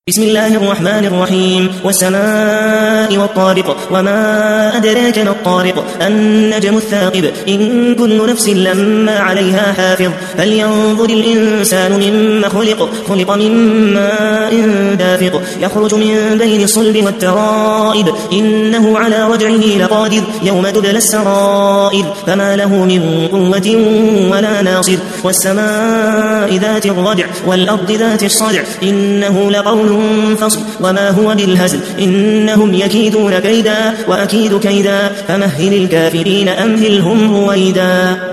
بسم الله الرحمن الرحيم والسماء والطارق وما أدراك ما الطارق النجم الثاقب إن كل نفس لما عليها حافظ فلينظر الإنسان مما خلق من ماء دافق يخرج من بين الصلب والترائب إنه على رجعه لقادر يوم تبلى السرائر فما له من قوة ولا ناصر والسماء ذات الرجع والأرض ذات الصدع إنه لقول فصل وما هو بالهزل إنهم يكيدون كيدا وأكيد كيدا فمهل الكافرين أمهلهم رويدا.